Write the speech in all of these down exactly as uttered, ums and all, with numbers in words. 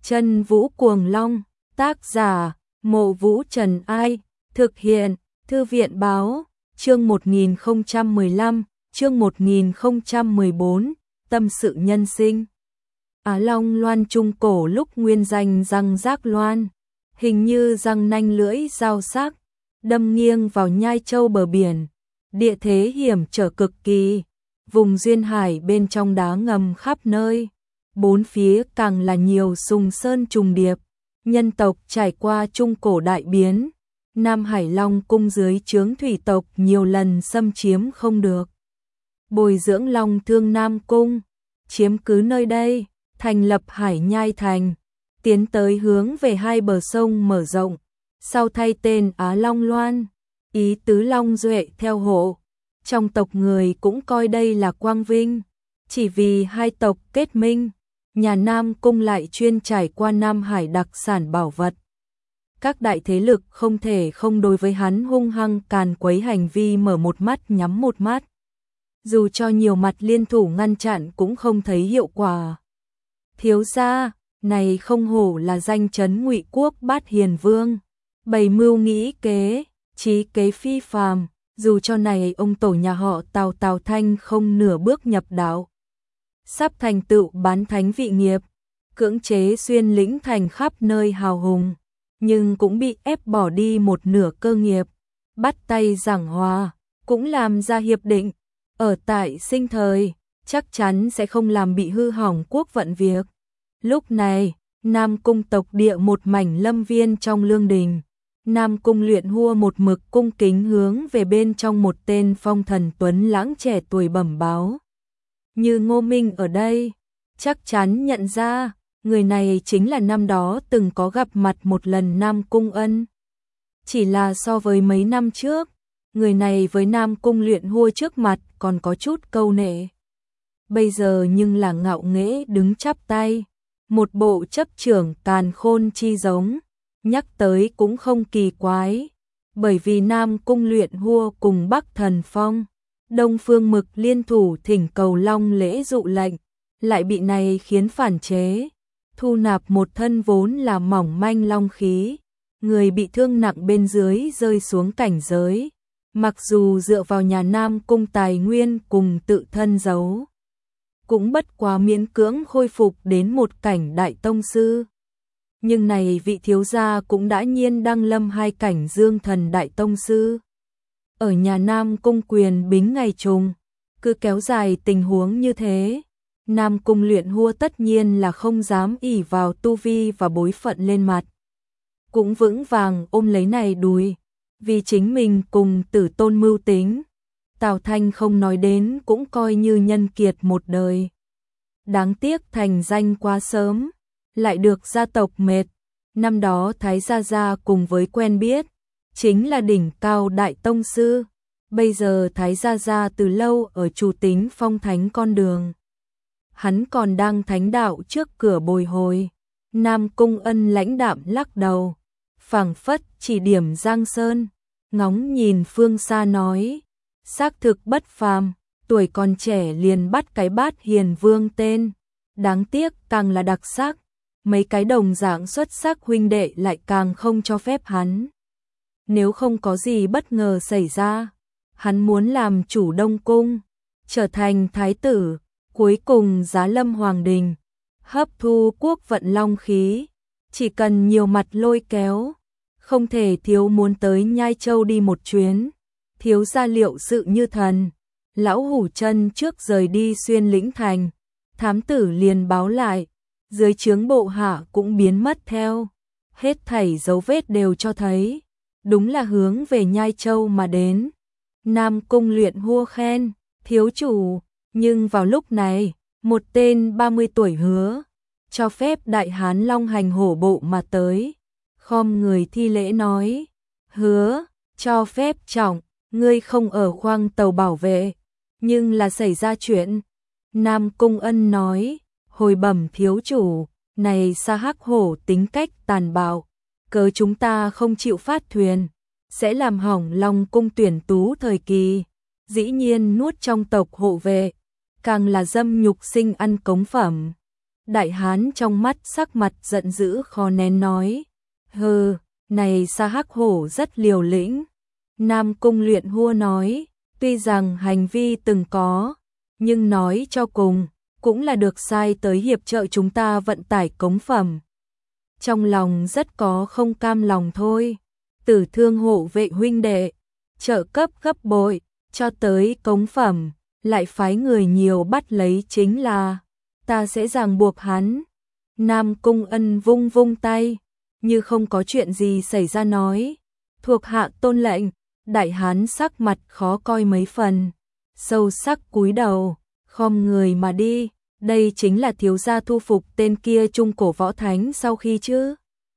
Chân Vũ Cuồng Long, tác giả, Mộ Vũ Trần Ai, thực hiện, Thư viện Báo, chương một nghìn không trăm mười lăm, chương một nghìn không trăm mười bốn, tâm sự nhân sinh. Á Long loan trung cổ lúc nguyên danh răng rác loan, hình như răng nanh lưỡi dao sắc, đâm nghiêng vào nhai châu bờ biển, địa thế hiểm trở cực kỳ, vùng duyên hải bên trong đá ngầm khắp nơi, bốn phía càng là nhiều sùng sơn trùng điệp, nhân tộc trải qua trung cổ đại biến, Nam Hải Long cung dưới trướng thủy tộc nhiều lần xâm chiếm không được. Bồi dưỡng Long Thương Nam cung, chiếm cứ nơi đây, thành lập Hải Nhai thành, tiến tới hướng về hai bờ sông mở rộng, sau thay tên Á Long Loan, ý tứ Long Duệ theo hộ. Trong tộc người cũng coi đây là quang vinh, chỉ vì hai tộc kết minh, nhà Nam cung lại chuyên trải qua Nam Hải đặc sản bảo vật. Các đại thế lực không thể không đối với hắn hung hăng càn quấy hành vi mở một mắt nhắm một mắt. Dù cho nhiều mặt liên thủ ngăn chặn cũng không thấy hiệu quả. Thiếu gia, này không hổ là danh chấn Ngụy Quốc Bát Hiền Vương, bày mưu nghĩ kế, trí kế phi phàm, dù cho này ông tổ nhà họ Tào Tào Thanh không nửa bước nhập đạo, sắp thành tựu bán thánh vị nghiệp, cưỡng chế xuyên lĩnh thành khắp nơi hào hùng, nhưng cũng bị ép bỏ đi một nửa cơ nghiệp, bắt tay giảng hòa, cũng làm ra hiệp định, ở tại sinh thời, chắc chắn sẽ không làm bị hư hỏng quốc vận việc. Lúc này, Nam cung tộc địa một mảnh lâm viên trong lương đình, Nam cung luyện hua một mực cung kính hướng về bên trong một tên phong thần tuấn lãng trẻ tuổi bẩm báo. Như Ngô Minh ở đây, chắc chắn nhận ra, người này chính là năm đó từng có gặp mặt một lần Nam cung ân. Chỉ là so với mấy năm trước, người này với Nam cung luyện hua trước mặt còn có chút câu nệ. Bây giờ nhưng là ngạo nghễ đứng chắp tay, một bộ chấp trưởng càn khôn chi giống, nhắc tới cũng không kỳ quái, bởi vì Nam cung luyện hua cùng Bắc Thần Phong, Đông Phương Mực liên thủ thỉnh cầu Long lễ dụ lệnh, lại bị này khiến phản chế, thu nạp một thân vốn là mỏng manh long khí, người bị thương nặng bên dưới rơi xuống cảnh giới, mặc dù dựa vào nhà Nam cung tài nguyên cùng tự thân giấu, cũng bất quá miễn cưỡng khôi phục đến một cảnh đại tông sư. Nhưng này vị thiếu gia cũng đã nhiên đăng lâm hai cảnh dương thần đại tông sư. Ở nhà Nam cung quyền bính ngày trùng, cứ kéo dài tình huống như thế, Nam cung luyện hua tất nhiên là không dám ỷ vào tu vi và bối phận lên mặt. Cũng vững vàng ôm lấy này đùi, vì chính mình cùng tử tôn mưu tính. Tào Thanh không nói đến cũng coi như nhân kiệt một đời. Đáng tiếc thành danh quá sớm, lại được gia tộc mệt. Năm đó Thái Gia Gia cùng với quen biết, chính là đỉnh cao đại tông sư. Bây giờ Thái Gia Gia từ lâu ở chủ tính phong thánh con đường. Hắn còn đang thánh đạo trước cửa bồi hồi. Nam cung ân lãnh đạm lắc đầu, phảng phất chỉ điểm Giang Sơn, ngóng nhìn phương xa nói, xác thực bất phàm, tuổi còn trẻ liền bắt cái Bát Hiền Vương tên, đáng tiếc càng là đặc sắc, mấy cái đồng dạng xuất sắc huynh đệ lại càng không cho phép hắn. Nếu không có gì bất ngờ xảy ra, hắn muốn làm chủ Đông cung, trở thành thái tử, cuối cùng giá lâm hoàng đình, hấp thu quốc vận long khí, chỉ cần nhiều mặt lôi kéo, không thể thiếu muốn tới Nhai Châu đi một chuyến. Thiếu gia liệu sự như thần, lão hủ chân trước rời đi xuyên lĩnh thành, thám tử liền báo lại, dưới trướng bộ hạ cũng biến mất theo, hết thảy dấu vết đều cho thấy, đúng là hướng về Nhai Châu mà đến. Nam cung luyện hua khen, thiếu chủ, nhưng vào lúc này, một tên ba mươi tuổi hứa, cho phép đại hán long hành hổ bộ mà tới, khom người thi lễ nói, hứa, cho phép trọng. Ngươi không ở khoang tàu bảo vệ, nhưng là xảy ra chuyện. Nam cung ân nói, hồi bẩm thiếu chủ, này Sa Hắc Hổ tính cách tàn bạo, cớ chúng ta không chịu phát thuyền, sẽ làm hỏng Long cung tuyển tú thời kỳ, dĩ nhiên nuốt trong tộc hộ vệ, càng là dâm nhục sinh ăn cống phẩm. Đại hán trong mắt sắc mặt giận dữ khó nén nói. Hừ, này Sa Hắc Hổ rất liều lĩnh. Nam Cung Luyện Hua nói, tuy rằng hành vi từng có, nhưng nói cho cùng, cũng là được sai tới hiệp trợ chúng ta vận tải cống phẩm. Trong lòng rất có không cam lòng thôi. Tử Thương hộ vệ huynh đệ, trợ cấp gấp bội, cho tới cống phẩm, lại phái người nhiều bắt lấy chính là, ta sẽ ràng buộc hắn. Nam Cung Ân vung vung tay, như không có chuyện gì xảy ra nói, thuộc hạ tôn lệnh. Đại hán sắc mặt khó coi mấy phần, sâu sắc cúi đầu, khom người mà đi. Đây chính là thiếu gia thu phục tên kia trung cổ võ thánh sau khi chứ.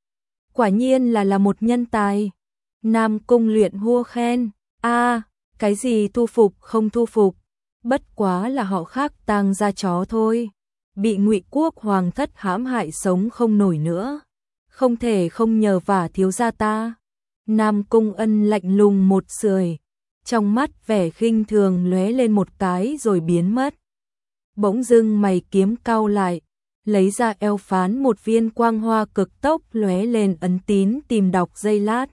Quả nhiên là là một nhân tài. Nam Cung Luyện Hua khen, a cái gì thu phục không thu phục, bất quá là họ khác tang ra chó thôi. Bị Ngụy Quốc hoàng thất hãm hại sống không nổi nữa, không thể không nhờ vả thiếu gia ta. Nam Cung Ân lạnh lùng một sưởi, trong mắt vẻ khinh thường lóe lên một cái rồi biến mất. Bỗng dưng mày kiếm cau lại, lấy ra eo phán một viên quang hoa cực tốc lóe lên ấn tín tìm đọc giây lát.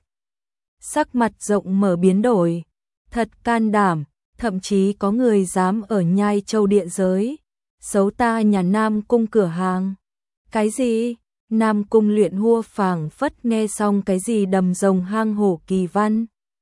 Sắc mặt rộng mở biến đổi, thật can đảm, thậm chí có người dám ở Nhai Châu địa giới xấu ta nhà Nam Cung cửa hàng. Cái gì? Nam Cung Luyện Hua phảng phất nghe xong cái gì đầm rồng hang hổ kỳ văn.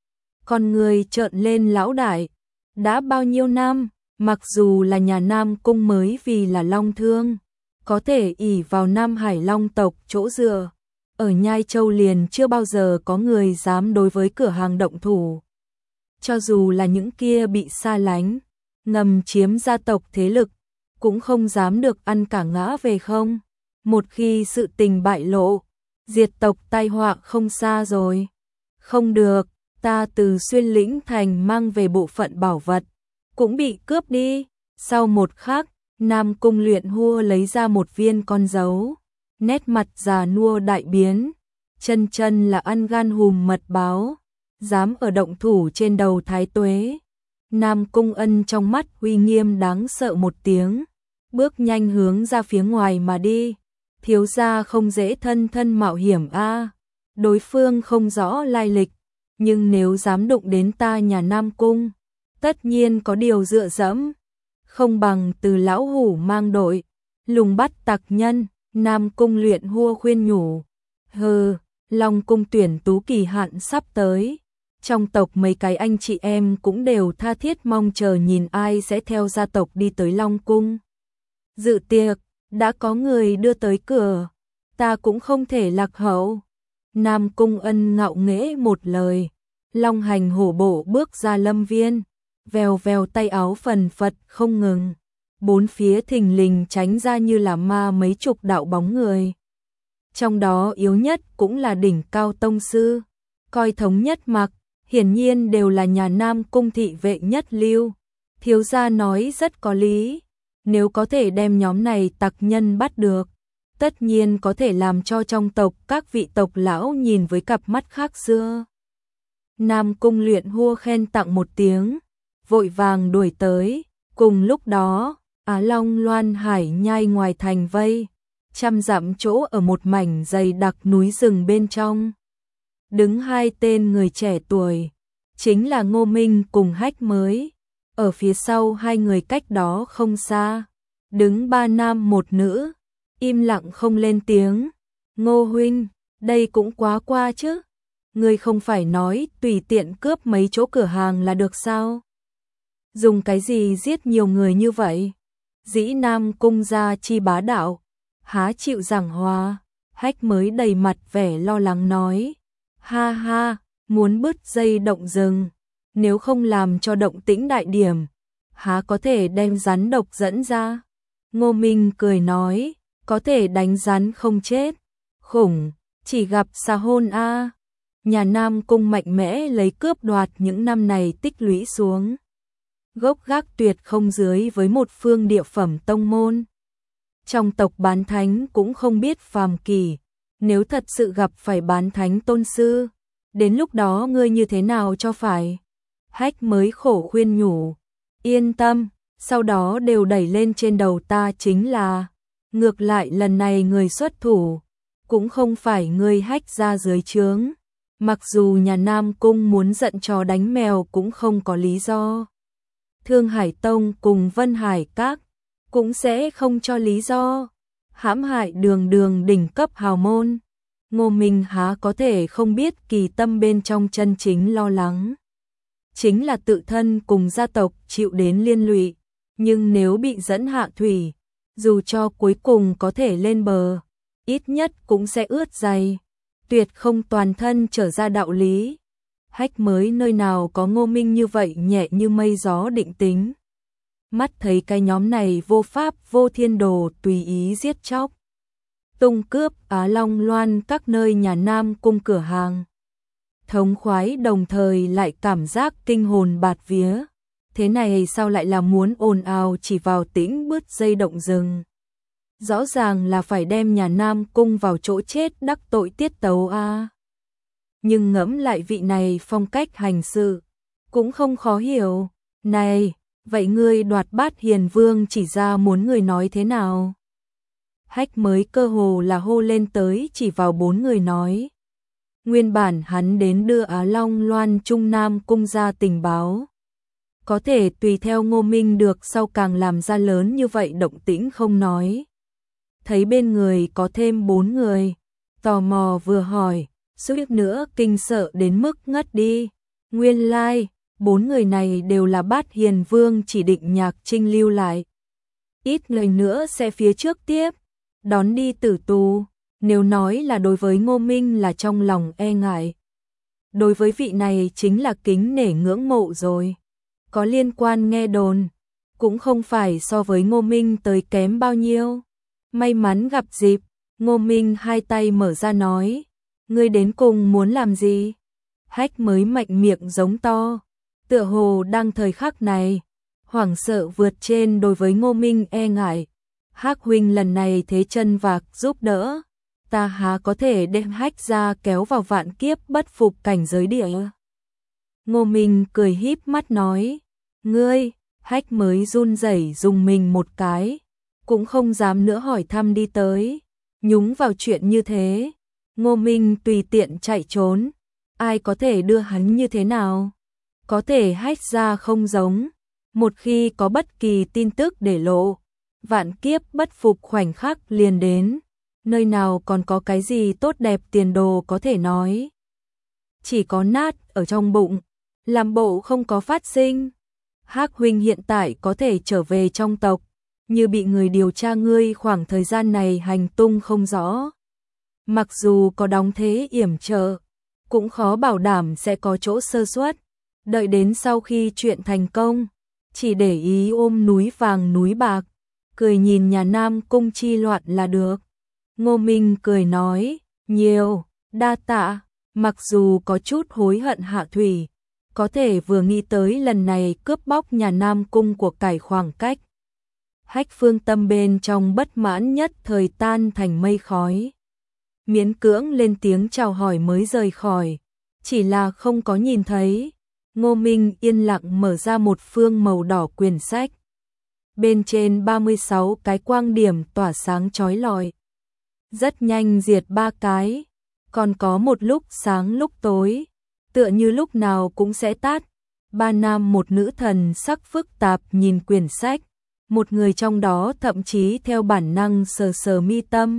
Con người trợn lên lão đại, đã bao nhiêu năm, mặc dù là nhà Nam Cung mới vì là long thương, có thể ỷ vào Nam Hải Long tộc chỗ dựa, ở Nhai Châu liền chưa bao giờ có người dám đối với cửa hàng động thủ. Cho dù là những kia bị xa lánh, ngầm chiếm gia tộc thế lực, cũng không dám được ăn cả ngã về không. Một khi sự tình bại lộ, diệt tộc tai họa không xa rồi. Không được, ta từ Xuyên Lĩnh Thành mang về bộ phận bảo vật, cũng bị cướp đi. Sau một khắc, Nam Cung Luyện Hua lấy ra một viên con dấu, nét mặt già nua đại biến, chân chân là ăn gan hùm mật báo, dám ở động thủ trên đầu Thái Tuế. Nam Cung Ân trong mắt uy nghiêm đáng sợ một tiếng, bước nhanh hướng ra phía ngoài mà đi. Thiếu gia không dễ thân thân mạo hiểm a, đối phương không rõ lai lịch, nhưng nếu dám đụng đến ta nhà Nam Cung, tất nhiên có điều dựa dẫm, không bằng từ lão hủ mang đội, lùng bắt tặc nhân. Nam Cung Luyện Hua khuyên nhủ, hừ, Long Cung tuyển tú kỳ hạn sắp tới, trong tộc mấy cái anh chị em cũng đều tha thiết mong chờ nhìn ai sẽ theo gia tộc đi tới Long Cung dự tiệc. Đã có người đưa tới cửa, ta cũng không thể lạc hậu. Nam Cung Ân ngạo nghễ một lời, long hành hổ bộ bước ra lâm viên, vèo vèo tay áo phần phật không ngừng, bốn phía thình lình tránh ra như là ma mấy chục đạo bóng người. Trong đó yếu nhất cũng là đỉnh cao tông sư, coi thống nhất mặc, hiển nhiên đều là nhà Nam Cung thị vệ nhất lưu. Thiếu gia nói rất có lý. Nếu có thể đem nhóm này tặc nhân bắt được, tất nhiên có thể làm cho trong tộc các vị tộc lão nhìn với cặp mắt khác xưa. Nam Cung Luyện Hua khen tặng một tiếng, vội vàng đuổi tới. Cùng lúc đó, Á Long Loan Hải Nhai ngoài thành vây, trăm dặm chỗ ở một mảnh dày đặc núi rừng bên trong. Đứng hai tên người trẻ tuổi, chính là Ngô Minh cùng Hách Mới. Ở phía sau hai người cách đó không xa, đứng ba nam một nữ, im lặng không lên tiếng. Ngô huynh, đây cũng quá qua chứ. Người không phải nói tùy tiện cướp mấy chỗ cửa hàng là được sao? Dùng cái gì giết nhiều người như vậy? Dĩ Nam Cung gia chi bá đạo, há chịu giảng hòa. Hách Mới đầy mặt vẻ lo lắng nói, ha ha, muốn bứt dây động rừng, nếu không làm cho động tĩnh đại điểm, há có thể đem rắn độc dẫn ra. Ngô Minh cười nói, có thể đánh rắn không chết, khủng, chỉ gặp xà hôn a. Nhà Nam Cung mạnh mẽ lấy cướp đoạt những năm này tích lũy xuống, gốc gác tuyệt không dưới với một phương địa phẩm tông môn. Trong tộc bán thánh cũng không biết phàm kỳ, nếu thật sự gặp phải bán thánh tôn sư, đến lúc đó ngươi như thế nào cho phải? Hách Mới khổ khuyên nhủ, yên tâm, sau đó đều đẩy lên trên đầu ta chính là. Ngược lại lần này người xuất thủ, cũng không phải người Hách gia dưới trướng. Mặc dù nhà Nam Cung muốn giận chó đánh mèo cũng không có lý do. Thương Hải Tông cùng Vân Hải Các cũng sẽ không cho lý do. Hãm hại đường đường đỉnh cấp hào môn. Ngô Minh há có thể không biết kỳ tâm bên trong chân chính lo lắng. Chính là tự thân cùng gia tộc chịu đến liên lụy. Nhưng nếu bị dẫn hạ thủy, dù cho cuối cùng có thể lên bờ, ít nhất cũng sẽ ướt giày. Tuyệt không toàn thân trở ra đạo lý. Hách mới nơi nào có Ngô Minh như vậy nhẹ như mây gió định tính. Mắt thấy cái nhóm này vô pháp vô thiên đồ tùy ý giết chóc. Tung cướp Á Long Loan các nơi nhà Nam Cung cửa hàng. Thống khoái đồng thời lại cảm giác kinh hồn bạt vía. Thế này sao lại là muốn ồn ào chỉ vào tĩnh bứt dây động rừng. Rõ ràng là phải đem nhà Nam Cung vào chỗ chết đắc tội tiết tấu a. Nhưng ngẫm lại vị này phong cách hành sự, cũng không khó hiểu. Này, vậy ngươi đoạt bát hiền vương chỉ ra muốn người nói thế nào? Hách mới cơ hồ là hô lên tới chỉ vào bốn người nói. Nguyên bản hắn đến đưa Á Long Loan Trung Nam Cung ra tình báo. Có thể tùy theo Ngô Minh được sau càng làm ra lớn như vậy động tĩnh không nói. Thấy bên người có thêm bốn người, tò mò vừa hỏi, suýt nữa kinh sợ đến mức ngất đi. Nguyên lai, like, bốn người này đều là bát hiền vương chỉ định Nhạc Trinh lưu lại. Ít lời nữa sẽ phía trước tiếp, đón đi tử tù. Nếu nói là đối với Ngô Minh là trong lòng e ngại, đối với vị này chính là kính nể ngưỡng mộ rồi. Có liên quan nghe đồn, cũng không phải so với Ngô Minh tới kém bao nhiêu. May mắn gặp dịp, Ngô Minh hai tay mở ra nói, ngươi đến cùng muốn làm gì? Hách mới mạnh miệng giống to, tựa hồ đang thời khắc này, hoảng sợ vượt trên đối với Ngô Minh e ngại. Hắc huynh lần này thế chân vạc giúp đỡ, ta há có thể đem Hách ra kéo vào vạn kiếp bất phục cảnh giới địa. Ngô Minh cười híp mắt nói, ngươi, Hách mới run rẩy dùng mình một cái, cũng không dám nữa hỏi thăm đi tới, nhúng vào chuyện như thế. Ngô Minh tùy tiện chạy trốn, ai có thể đưa hắn như thế nào? Có thể Hách ra không giống, một khi có bất kỳ tin tức để lộ, vạn kiếp bất phục khoảnh khắc liền đến, nơi nào còn có cái gì tốt đẹp tiền đồ có thể nói. Chỉ có nát ở trong bụng, làm bộ không có phát sinh. Hắc huynh hiện tại có thể trở về trong tộc, như bị người điều tra ngươi khoảng thời gian này hành tung không rõ. Mặc dù có đóng thế yểm trợ, cũng khó bảo đảm sẽ có chỗ sơ suất. Đợi đến sau khi chuyện thành công, chỉ để ý ôm núi vàng núi bạc, cười nhìn nhà Nam Cung chi loạn là được. Ngô Minh cười nói, nhiều, đa tạ, mặc dù có chút hối hận hạ thủy, có thể vừa nghĩ tới lần này cướp bóc nhà Nam Cung của cải khoảng cách. Hách phương tâm bên trong bất mãn nhất thời tan thành mây khói. Miễn cưỡng lên tiếng chào hỏi mới rời khỏi, chỉ là không có nhìn thấy. Ngô Minh yên lặng mở ra một phương màu đỏ quyển sách. Bên trên ba mươi sáu cái quang điểm tỏa sáng chói lọi. Rất nhanh diệt ba cái, còn có một lúc sáng lúc tối, tựa như lúc nào cũng sẽ tắt. Ba nam một nữ thần sắc phức tạp nhìn quyển sách, một người trong đó thậm chí theo bản năng sờ sờ mi tâm.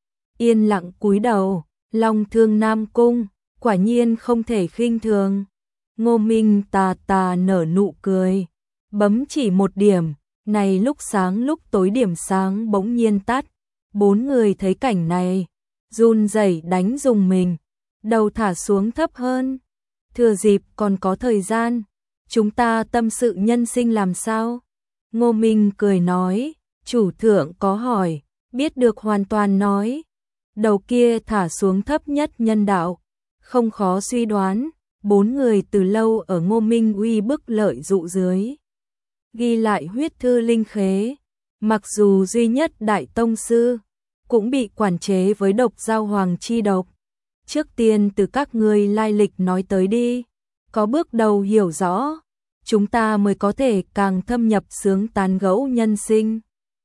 Yên lặng cúi đầu, lòng thương Nam Cung, quả nhiên không thể khinh thường. Ngô Minh tà tà nở nụ cười, bấm chỉ một điểm, này lúc sáng lúc tối điểm sáng bỗng nhiên tắt. Bốn người thấy cảnh này, run rẩy đánh dùng mình, đầu thả xuống thấp hơn. Thừa dịp còn có thời gian, chúng ta tâm sự nhân sinh làm sao? Ngô Minh cười nói, chủ thượng có hỏi, biết được hoàn toàn nói. Đầu kia thả xuống thấp nhất nhân đạo, không khó suy đoán, bốn người từ lâu ở Ngô Minh uy bức lợi dụ dưới. Ghi lại huyết thư linh khế, mặc dù duy nhất đại tông sư, cũng bị quản chế với độc giao hoàng chi độc. Trước tiên từ các ngươi lai lịch nói tới đi, có bước đầu hiểu rõ, chúng ta mới có thể càng thâm nhập sướng tán gẫu nhân sinh.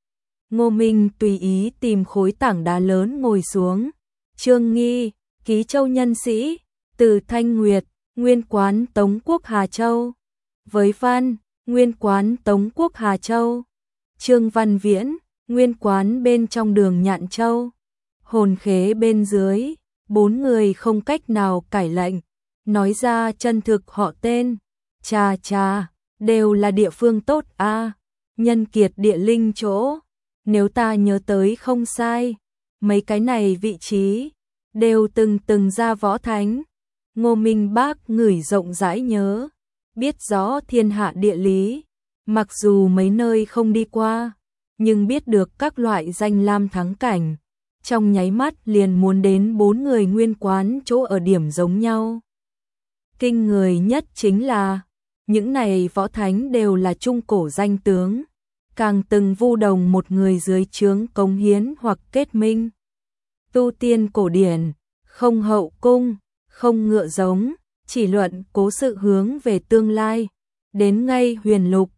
Ngô Minh tùy ý tìm khối tảng đá lớn ngồi xuống. Trương Nghi, Ký Châu nhân sĩ, Từ Thanh Nguyệt, nguyên quán Tống Quốc Hà Châu. Với Văn, nguyên quán Tống Quốc Hà Châu. Trương Văn Viễn, nguyên quán bên trong đường Nhạn Châu. Hồn Khế bên dưới, bốn người không cách nào cải lệnh, nói ra chân thực họ tên. Chà chà, đều là địa phương tốt a, à. Nhân kiệt địa linh chỗ, nếu ta nhớ tới không sai, mấy cái này vị trí đều từng từng ra võ thánh. Ngô Minh Bác ngửi rộng rãi nhớ, biết rõ thiên hạ địa lý, mặc dù mấy nơi không đi qua, nhưng biết được các loại danh lam thắng cảnh, trong nháy mắt liền muốn đến bốn người nguyên quán chỗ ở điểm giống nhau. Kinh người nhất chính là, những này võ thánh đều là trung cổ danh tướng, càng từng vu đồng một người dưới trướng cống hiến hoặc kết minh. Tu tiên cổ điển, không hậu cung, không ngựa giống, chỉ luận cố sự hướng về tương lai, đến ngay huyền lục,